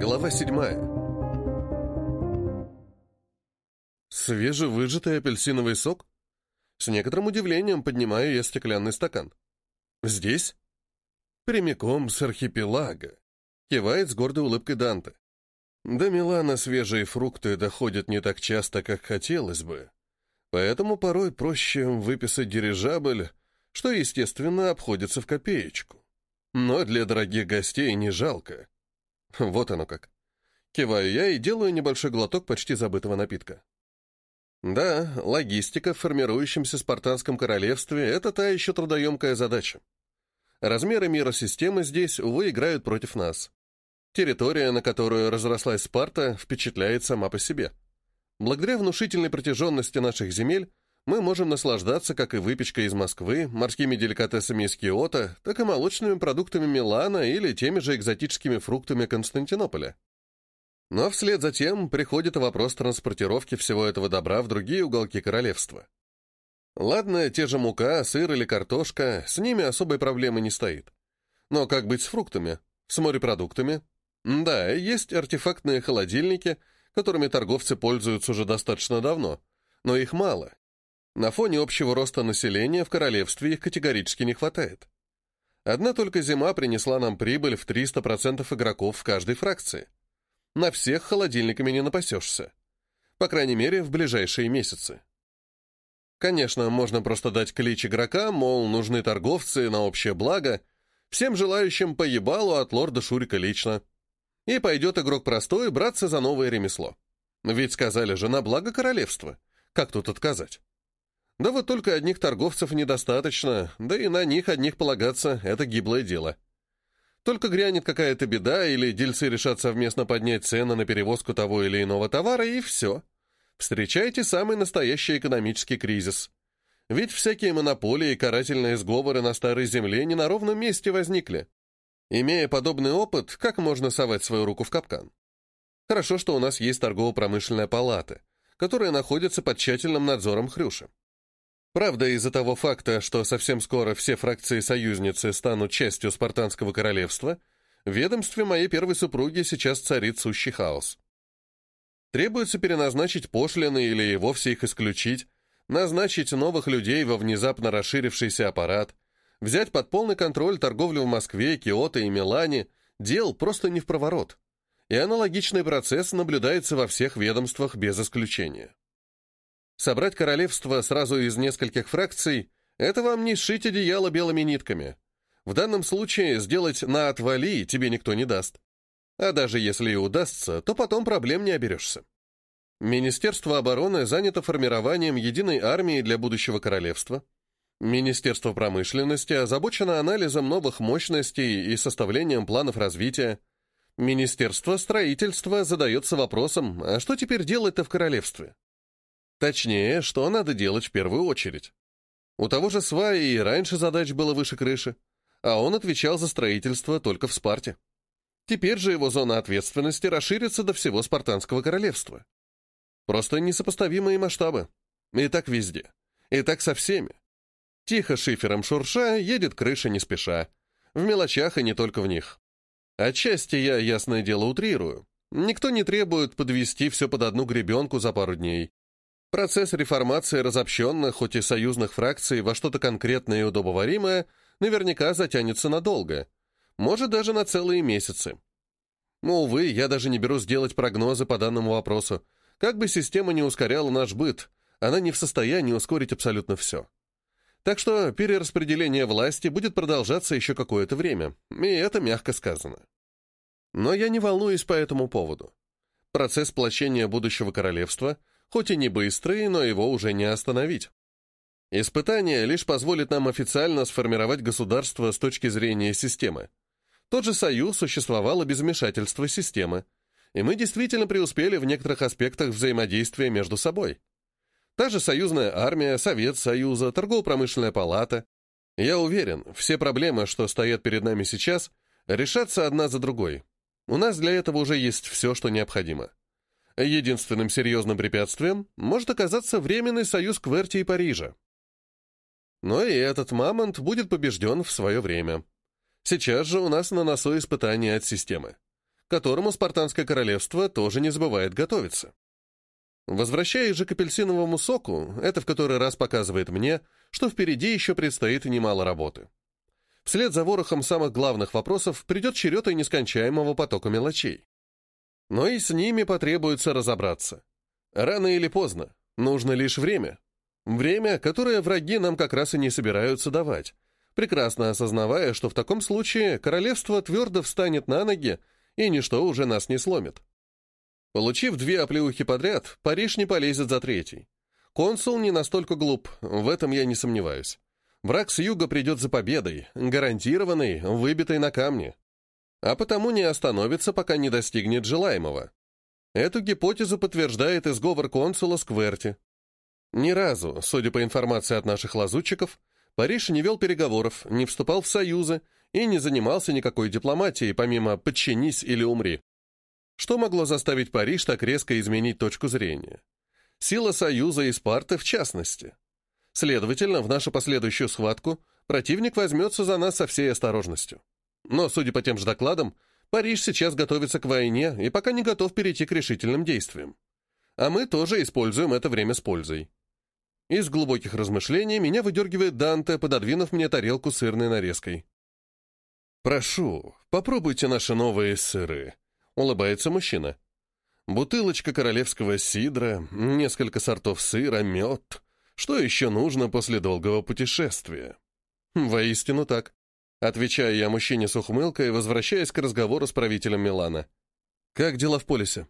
Глава 7. Свежевыжатый апельсиновый сок? С некоторым удивлением поднимаю я стеклянный стакан. Здесь? Прямиком с архипелага. Кивает с гордой улыбкой Данте. До Милана свежие фрукты доходят не так часто, как хотелось бы. Поэтому порой проще выписать дирижабль, что, естественно, обходится в копеечку. Но для дорогих гостей не жалко. Вот оно как. Киваю я и делаю небольшой глоток почти забытого напитка. Да, логистика в формирующемся спартанском королевстве — это та еще трудоемкая задача. Размеры миросистемы здесь, увы, играют против нас. Территория, на которую разрослась Спарта, впечатляет сама по себе. Благодаря внушительной протяженности наших земель мы можем наслаждаться как и выпечкой из Москвы, морскими деликатесами из Киото, так и молочными продуктами Милана или теми же экзотическими фруктами Константинополя. Но вслед за тем приходит вопрос транспортировки всего этого добра в другие уголки королевства. Ладно, те же мука, сыр или картошка, с ними особой проблемы не стоит. Но как быть с фруктами? С морепродуктами? Да, есть артефактные холодильники, которыми торговцы пользуются уже достаточно давно, но их мало. На фоне общего роста населения в королевстве их категорически не хватает. Одна только зима принесла нам прибыль в 300% игроков в каждой фракции. На всех холодильниками не напасешься. По крайней мере, в ближайшие месяцы. Конечно, можно просто дать клич игрока, мол, нужны торговцы на общее благо, всем желающим по ебалу от лорда Шурика лично. И пойдет игрок простой браться за новое ремесло. Ведь сказали же на благо королевства. Как тут отказать? Да вот только одних торговцев недостаточно, да и на них одних полагаться — это гиблое дело. Только грянет какая-то беда, или дельцы решат совместно поднять цены на перевозку того или иного товара, и все. Встречайте самый настоящий экономический кризис. Ведь всякие монополии и карательные сговоры на старой земле не на ровном месте возникли. Имея подобный опыт, как можно совать свою руку в капкан? Хорошо, что у нас есть торгово-промышленная палата, которая находится под тщательным надзором Хрюши. Правда, из-за того факта, что совсем скоро все фракции-союзницы станут частью Спартанского королевства, в ведомстве моей первой супруги сейчас царит сущий хаос. Требуется переназначить пошлины или и вовсе их исключить, назначить новых людей во внезапно расширившийся аппарат, взять под полный контроль торговлю в Москве, Киото и Милане, дел просто не впроворот. И аналогичный процесс наблюдается во всех ведомствах без исключения. Собрать королевство сразу из нескольких фракций — это вам не сшить одеяло белыми нитками. В данном случае сделать на отвали тебе никто не даст. А даже если и удастся, то потом проблем не оберешься. Министерство обороны занято формированием единой армии для будущего королевства. Министерство промышленности озабочено анализом новых мощностей и составлением планов развития. Министерство строительства задается вопросом, а что теперь делать-то в королевстве? Точнее, что надо делать в первую очередь. У того же Сваи и раньше задач было выше крыши, а он отвечал за строительство только в Спарте. Теперь же его зона ответственности расширится до всего Спартанского королевства. Просто несопоставимые масштабы. И так везде. И так со всеми. Тихо шифером шурша едет крыша не спеша. В мелочах и не только в них. Отчасти я, ясное дело, утрирую. Никто не требует подвести все под одну гребенку за пару дней. Процесс реформации разобщенных, хоть и союзных фракций, во что-то конкретное и удобоваримое наверняка затянется надолго. Может, даже на целые месяцы. Но, увы, я даже не берусь делать прогнозы по данному вопросу. Как бы система не ускоряла наш быт, она не в состоянии ускорить абсолютно все. Так что перераспределение власти будет продолжаться еще какое-то время, и это мягко сказано. Но я не волнуюсь по этому поводу. Процесс сплочения будущего королевства — хоть и не быстрый, но его уже не остановить. Испытание лишь позволит нам официально сформировать государство с точки зрения системы. Тот же союз существовал и без вмешательства системы, и мы действительно преуспели в некоторых аспектах взаимодействия между собой. Та же союзная армия, Совет Союза, торгово-промышленная палата. Я уверен, все проблемы, что стоят перед нами сейчас, решатся одна за другой. У нас для этого уже есть все, что необходимо. Единственным серьезным препятствием может оказаться временный союз Кверти и Парижа. Но и этот мамонт будет побежден в свое время. Сейчас же у нас на носу испытания от системы. которому Спартанское королевство тоже не забывает готовиться. Возвращаясь же к апельсиновому соку, это в который раз показывает мне, что впереди еще предстоит немало работы. Вслед за ворохом самых главных вопросов придет черед и нескончаемого потока мелочей. Но и с ними потребуется разобраться. Рано или поздно, нужно лишь время. Время, которое враги нам как раз и не собираются давать, прекрасно осознавая, что в таком случае королевство твердо встанет на ноги, и ничто уже нас не сломит. Получив 2 оплеухи подряд, Париж не полезет за третий. Консул не настолько глуп, в этом я не сомневаюсь. Враг с юга придет за победой, гарантированной, выбитой на камне. А потому не остановится, пока не достигнет желаемого. Эту гипотезу подтверждает и сговор консула с Кверти. Ни разу, судя по информации от наших лазутчиков, Париж не вел переговоров, не вступал в союзы и не занимался никакой дипломатией, помимо «подчинись или умри». Что могло заставить Париж так резко изменить точку зрения? Сила Союза и Спарты в частности. Следовательно, в нашу последующую схватку противник возьмется за нас со всей осторожностью. Но, судя по тем же докладам, Париж сейчас готовится к войне и пока не готов перейти к решительным действиям. А мы тоже используем это время с пользой. Из глубоких размышлений меня выдергивает Данте, пододвинув мне тарелку с сырной нарезкой. «Прошу, попробуйте наши новые сыры», — улыбается мужчина. «Бутылочка королевского сидра, несколько сортов сыра, мед. Что еще нужно после долгого путешествия?» «Воистину так», — отвечаю я мужчине с ухмылкой, возвращаясь к разговору с правителем Милана. «Как дела в полисе?»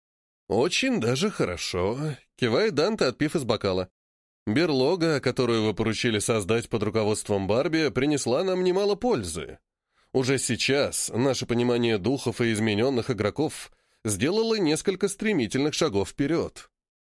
«Очень даже хорошо», — кивает Данте, отпив из бокала. «Берлога, которую вы поручили создать под руководством Барби, принесла нам немало пользы. Уже сейчас наше понимание духов и измененных игроков сделало несколько стремительных шагов вперед».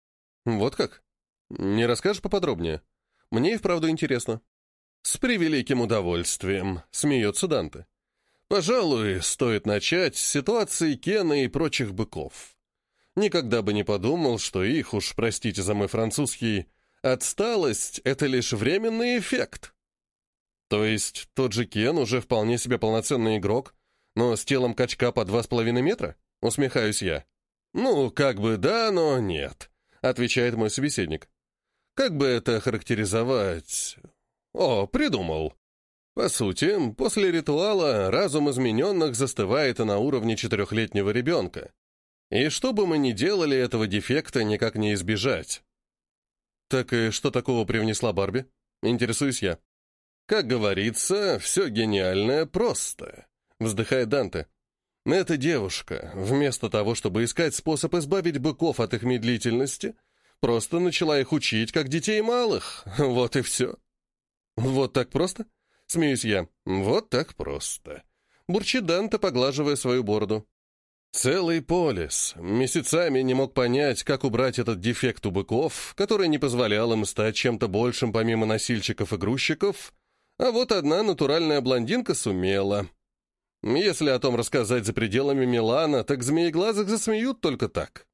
«Вот как? Не расскажешь поподробнее? Мне и вправду интересно». «С превеликим удовольствием», — смеется Данте. «Пожалуй, стоит начать с ситуации Кена и прочих быков. Никогда бы не подумал, что их, уж простите за мой французский, отсталость — это лишь временный эффект». «То есть тот же Кен уже вполне себе полноценный игрок, но с телом качка по 2,5 метра?» — усмехаюсь я. «Ну, как бы да, но нет», — отвечает мой собеседник. «Как бы это характеризовать?» «О, придумал. По сути, после ритуала разум измененных застывает на уровне 4-летнего ребенка. И что бы мы ни делали, этого дефекта никак не избежать». «Так и что такого привнесла Барби?» — интересуюсь я. «Как говорится, все гениальное просто», — вздыхает Данте. «Эта девушка, вместо того, чтобы искать способ избавить быков от их медлительности, просто начала их учить, как детей малых. Вот и все». «Вот так просто?» — смеюсь я. «Вот так просто», — бурчит Данте, поглаживая свою бороду. «Целый полис месяцами не мог понять, как убрать этот дефект у быков, который не позволял им стать чем-то большим помимо носильщиков и грузчиков, а вот одна натуральная блондинка сумела. Если о том рассказать за пределами Милана, так змееглазых засмеют только так».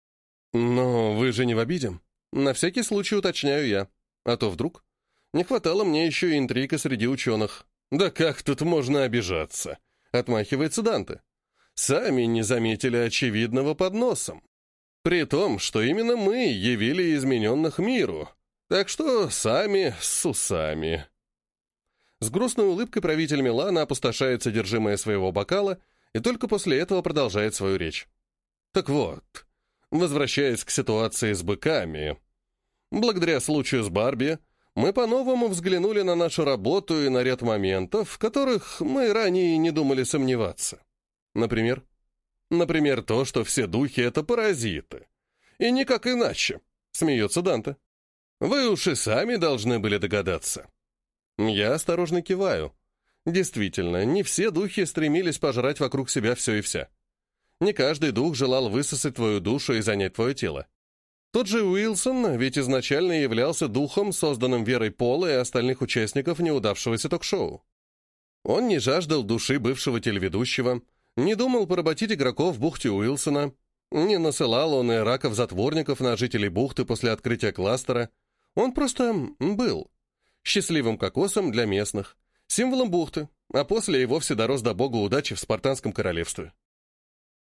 «Но вы же не в обиде?» На всякий случай уточняю я. А то вдруг... Не хватало мне еще и интрига среди ученых. «Да как тут можно обижаться?» — отмахивается Данте. «Сами не заметили очевидного под носом. При том, что именно мы явили измененных миру. Так что сами с усами». С грустной улыбкой правитель Милана опустошает содержимое своего бокала и только после этого продолжает свою речь. «Так вот, возвращаясь к ситуации с быками, благодаря случаю с Барби, мы по-новому взглянули на нашу работу и на ряд моментов, в которых мы ранее не думали сомневаться. Например? Например, то, что все духи — это паразиты. И никак иначе», — смеется Данте. «Вы уж и сами должны были догадаться». Я осторожно киваю. Действительно, не все духи стремились пожрать вокруг себя все и вся. Не каждый дух желал высосать твою душу и занять твое тело. Тот же Уилсон ведь изначально являлся духом, созданным Верой Пола и остальных участников неудавшегося ток-шоу. Он не жаждал души бывшего телеведущего, не думал поработить игроков в бухте Уилсона, не насылал он и раков-затворников на жителей бухты после открытия кластера. Он просто был счастливым кокосом для местных, символом бухты, а после и вовсе дорос до бога удачи в Спартанском королевстве.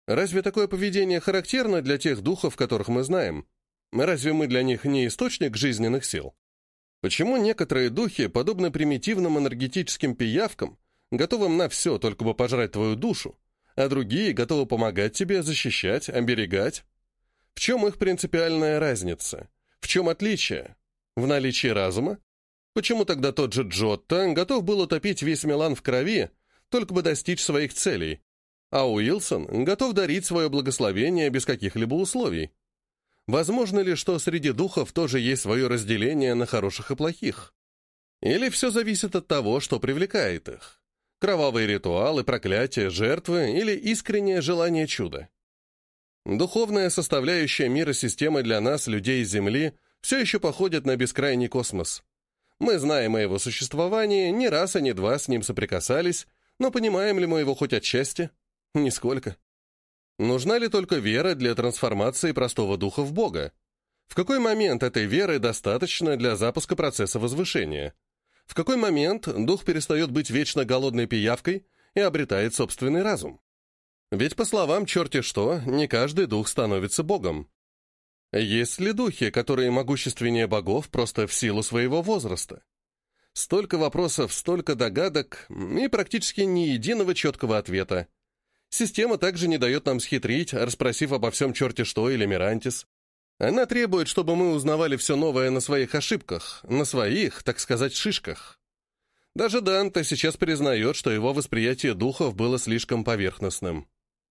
Разве такое поведение характерно для тех духов, которых мы знаем? Разве мы для них не источник жизненных сил? Почему некоторые духи, подобно примитивным энергетическим пиявкам, готовым на все, только бы пожрать твою душу, а другие готовы помогать тебе, защищать, оберегать? В чем их принципиальная разница? В чем отличие? В наличии разума? Почему тогда тот же Джотто готов был утопить весь Милан в крови, только бы достичь своих целей, а Уилсон готов дарить свое благословение без каких-либо условий? Возможно ли, что среди духов тоже есть свое разделение на хороших и плохих? Или все зависит от того, что привлекает их? Кровавые ритуалы, проклятия, жертвы или искреннее желание чуда? Духовная составляющая мира системы для нас, людей Земли, все еще походит на бескрайний космос. Мы знаем о его существовании, ни раз и ни два с ним соприкасались, но понимаем ли мы его хоть отчасти? Нисколько. Нужна ли только вера для трансформации простого духа в Бога? В какой момент этой веры достаточно для запуска процесса возвышения? В какой момент дух перестает быть вечно голодной пиявкой и обретает собственный разум? Ведь, по словам черти что, не каждый дух становится Богом. Есть ли духи, которые могущественнее богов просто в силу своего возраста? Столько вопросов, столько догадок и практически ни единого четкого ответа. Система также не дает нам схитрить, расспросив обо всем черти что или Мирантис. Она требует, чтобы мы узнавали все новое на своих ошибках, на своих, так сказать, шишках. Даже Данте сейчас признает, что его восприятие духов было слишком поверхностным.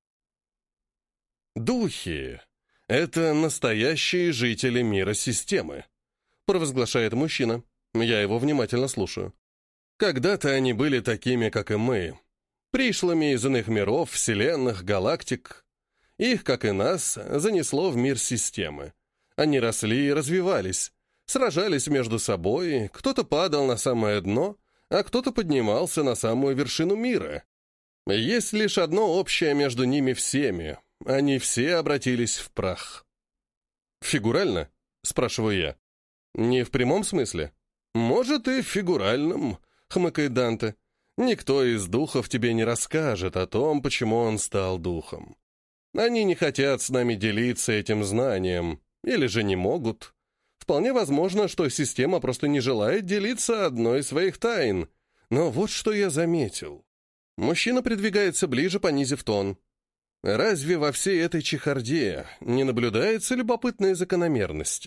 Духи — это настоящие жители мира системы, провозглашает мужчина. Я его внимательно слушаю. Когда-то они были такими, как и мы, пришлыми из иных миров, вселенных, галактик. Их, как и нас, занесло в мир системы. Они росли и развивались, сражались между собой, кто-то падал на самое дно, а кто-то поднимался на самую вершину мира. Есть лишь одно общее между ними всеми. Они все обратились в прах. «Фигурально?» — спрашиваю я. «Не в прямом смысле?» «Может, и в фигуральном», — хмыкает Данте. «Никто из духов тебе не расскажет о том, почему он стал духом. Они не хотят с нами делиться этим знанием, или же не могут. Вполне возможно, что система просто не желает делиться одной из своих тайн. Но вот что я заметил». Мужчина придвигается ближе, понизив тон. «Разве во всей этой чехарде не наблюдается любопытной закономерности?»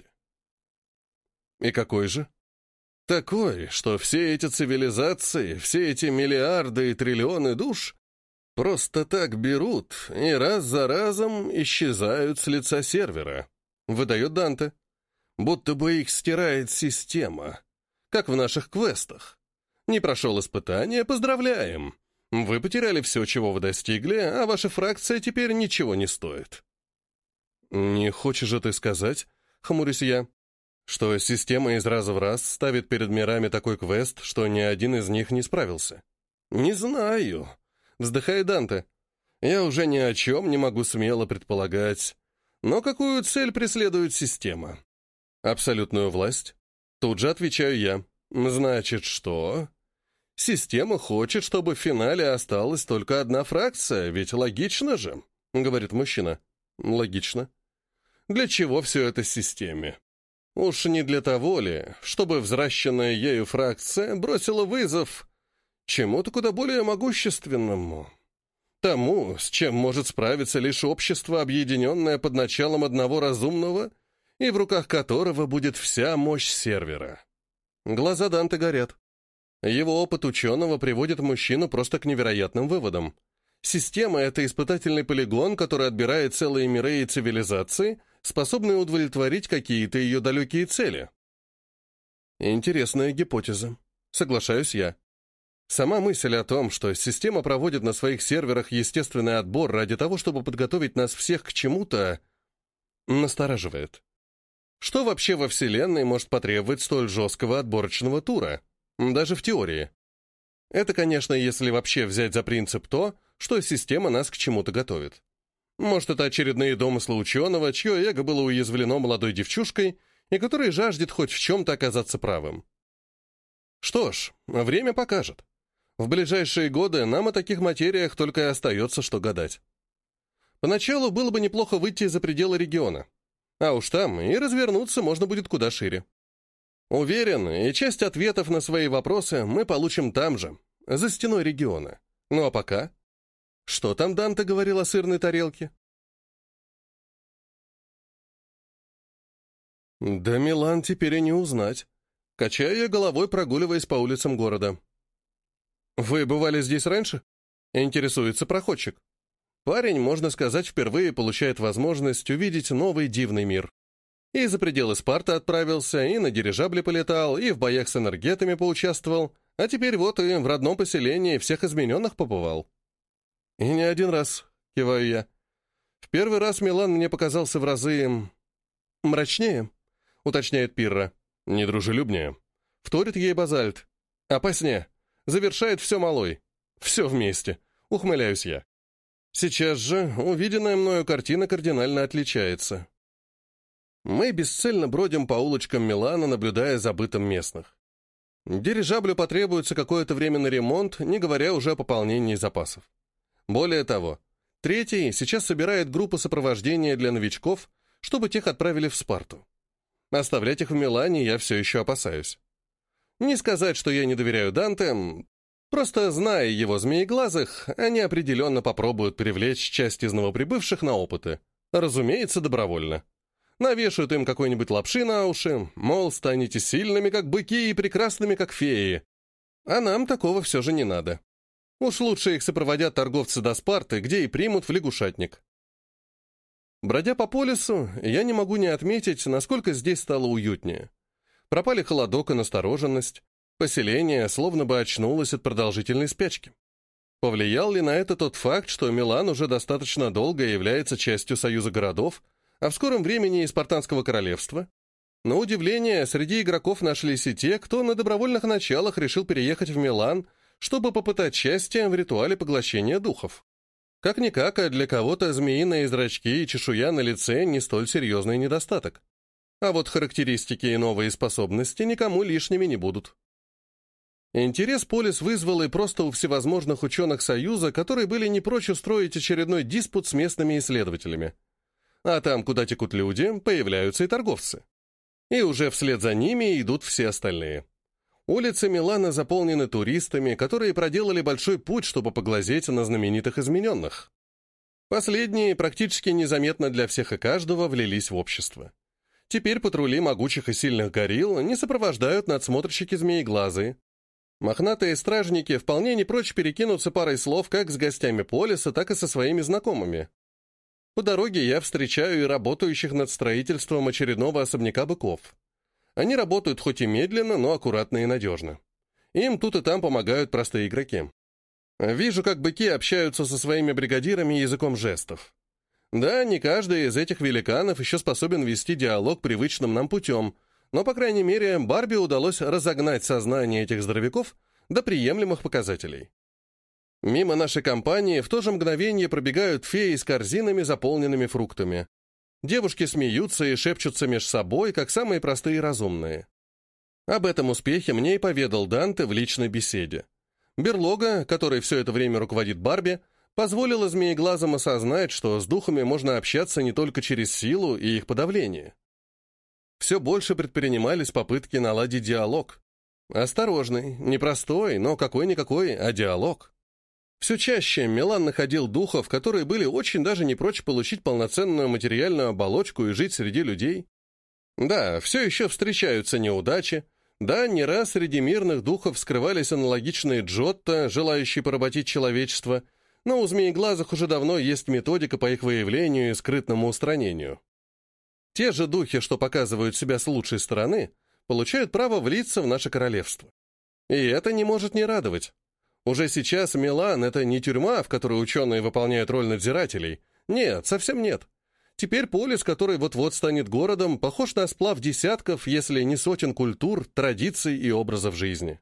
«И какой же?» «Такой, что все эти цивилизации, все эти миллиарды и триллионы душ просто так берут и раз за разом исчезают с лица сервера», — выдает Данте. «Будто бы их стирает система, как в наших квестах. Не прошел испытание, поздравляем. Вы потеряли все, чего вы достигли, а ваша фракция теперь ничего не стоит». «Не хочешь же ты сказать, — хмурюсь я, — что система из раза в раз ставит перед мирами такой квест, что ни один из них не справился?» «Не знаю», — вздыхает Данте. «Я уже ни о чем не могу смело предполагать. Но какую цель преследует система?» «Абсолютную власть». Тут же отвечаю я. «Значит, что?» «Система хочет, чтобы в финале осталась только одна фракция, ведь логично же», — говорит мужчина. «Логично. Для чего все это системе? Уж не для того ли, чтобы взращенная ею фракция бросила вызов чему-то куда более могущественному? Тому, с чем может справиться лишь общество, объединенное под началом одного разумного, и в руках которого будет вся мощь сервера». Глаза Данте горят. Его опыт ученого приводит мужчину просто к невероятным выводам. Система — это испытательный полигон, который отбирает целые миры и цивилизации, способные удовлетворить какие-то ее далекие цели. Интересная гипотеза. Соглашаюсь я. Сама мысль о том, что система проводит на своих серверах естественный отбор ради того, чтобы подготовить нас всех к чему-то, настораживает. Что вообще во Вселенной может потребовать столь жесткого отборочного тура? Даже в теории. Это, конечно, если вообще взять за принцип то, что система нас к чему-то готовит. Может, это очередные домыслы ученого, чье эго было уязвлено молодой девчушкой, и который жаждет хоть в чем-то оказаться правым. Что ж, время покажет. В ближайшие годы нам о таких материях только и остается, что гадать. Поначалу было бы неплохо выйти за пределы региона. А уж там и развернуться можно будет куда шире. Уверен, и часть ответов на свои вопросы мы получим там же, за стеной региона. Ну а пока... Что там Данте говорил о сырной тарелке? Да Милан теперь и не узнать. Качаю я головой, прогуливаясь по улицам города. «Вы бывали здесь раньше?» — интересуется проходчик. Парень, можно сказать, впервые получает возможность увидеть новый дивный мир. И за пределы Спарты отправился, и на дирижабле полетал, и в боях с энергетами поучаствовал, а теперь вот и в родном поселении всех измененных побывал. «И не один раз», — киваю я. «В первый раз Милан мне показался в разы... мрачнее», — уточняет Пирра. «Недружелюбнее». Вторит ей Базальт. «Опаснее. Завершает все малой. Все вместе», — ухмыляюсь я. Сейчас же увиденная мною картина кардинально отличается. Мы бесцельно бродим по улочкам Милана, наблюдая за бытом местных. Дирижаблю потребуется какое-то время на ремонт, не говоря уже о пополнении запасов. Более того, третий сейчас собирает группу сопровождения для новичков, чтобы тех отправили в Спарту. Оставлять их в Милане я все еще опасаюсь. Не сказать, что я не доверяю Данте, просто зная его змееглазых, они определенно попробуют привлечь часть из новоприбывших на опыты. Разумеется, добровольно. Навешают им какой-нибудь лапши на уши, мол, станете сильными, как быки, и прекрасными, как феи. А нам такого все же не надо. Уж лучше их сопроводят торговцы до Спарты, где и примут в лягушатник. Бродя по полюсу, я не могу не отметить, насколько здесь стало уютнее. Пропали холодок и настороженность. Поселение словно бы очнулось от продолжительной спячки. Повлиял ли на это тот факт, что Милан уже достаточно долго является частью Союза городов, а в скором времени и Спартанского королевства? На удивление, среди игроков нашлись и те, кто на добровольных началах решил переехать в Милан, чтобы попытать счастье в ритуале поглощения духов. Как-никак, а для кого-то змеиные зрачки и чешуя на лице не столь серьезный недостаток. А вот характеристики и новые способности никому лишними не будут. Интерес Полис вызвал и просто у всевозможных ученых Союза, которые были не прочь устроить очередной диспут с местными исследователями. А там, куда текут люди, появляются и торговцы. И уже вслед за ними идут все остальные. Улицы Милана заполнены туристами, которые проделали большой путь, чтобы поглазеть на знаменитых измененных. Последние практически незаметно для всех и каждого влились в общество. Теперь патрули могучих и сильных горилл не сопровождают надсмотрщики змееглазые. Мохнатые стражники вполне не прочь перекинуться парой слов как с гостями Полиса, так и со своими знакомыми. По дороге я встречаю и работающих над строительством очередного особняка быков. Они работают хоть и медленно, но аккуратно и надежно. Им тут и там помогают простые игроки. Вижу, как быки общаются со своими бригадирами языком жестов. Да, не каждый из этих великанов еще способен вести диалог привычным нам путем, но, по крайней мере, Барби удалось разогнать сознание этих здоровяков до приемлемых показателей. Мимо нашей компании в то же мгновение пробегают феи с корзинами, заполненными фруктами. Девушки смеются и шепчутся меж собой, как самые простые и разумные. Об этом успехе мне и поведал Данте в личной беседе. Берлога, который все это время руководит Барби, позволила змееглазам осознать, что с духами можно общаться не только через силу и их подавление. Все больше предпринимались попытки наладить диалог. Осторожный, непростой, но какой-никакой, а диалог. Все чаще Милан находил духов, которые были очень даже не прочь получить полноценную материальную оболочку и жить среди людей. Да, все еще встречаются неудачи. Да, не раз среди мирных духов скрывались аналогичные Джотто, желающие поработить человечество, но у змееглазых уже давно есть методика по их выявлению и скрытному устранению. Те же духи, что показывают себя с лучшей стороны, получают право влиться в наше королевство. И это не может не радовать. Уже сейчас Милан — это не тюрьма, в которой ученые выполняют роль надзирателей. Нет, совсем нет. Теперь полис, который вот-вот станет городом, похож на сплав десятков, если не сотен культур, традиций и образов жизни.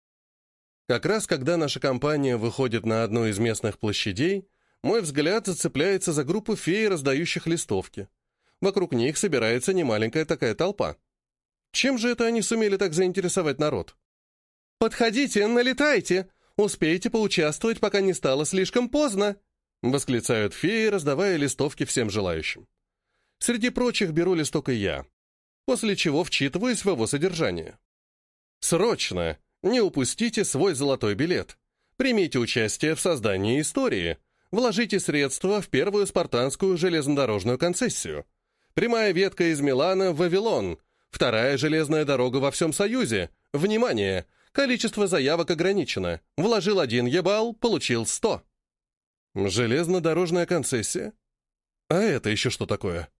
Как раз когда наша компания выходит на одну из местных площадей, мой взгляд зацепляется за группу фей, раздающих листовки. Вокруг них собирается немаленькая такая толпа. Чем же это они сумели так заинтересовать народ? «Подходите, налетайте! Успейте поучаствовать, пока не стало слишком поздно!» Восклицают феи, раздавая листовки всем желающим. Среди прочих беру листок и я, после чего вчитываюсь в его содержание. Срочно! Не упустите свой золотой билет. Примите участие в создании истории. Вложите средства в первую спартанскую железнодорожную концессию. Прямая ветка из Милана в Вавилон. Вторая железная дорога во всем Союзе. Внимание! Количество заявок ограничено. Вложил 1 ебал, получил 100. Железнодорожная концессия? А это еще что такое?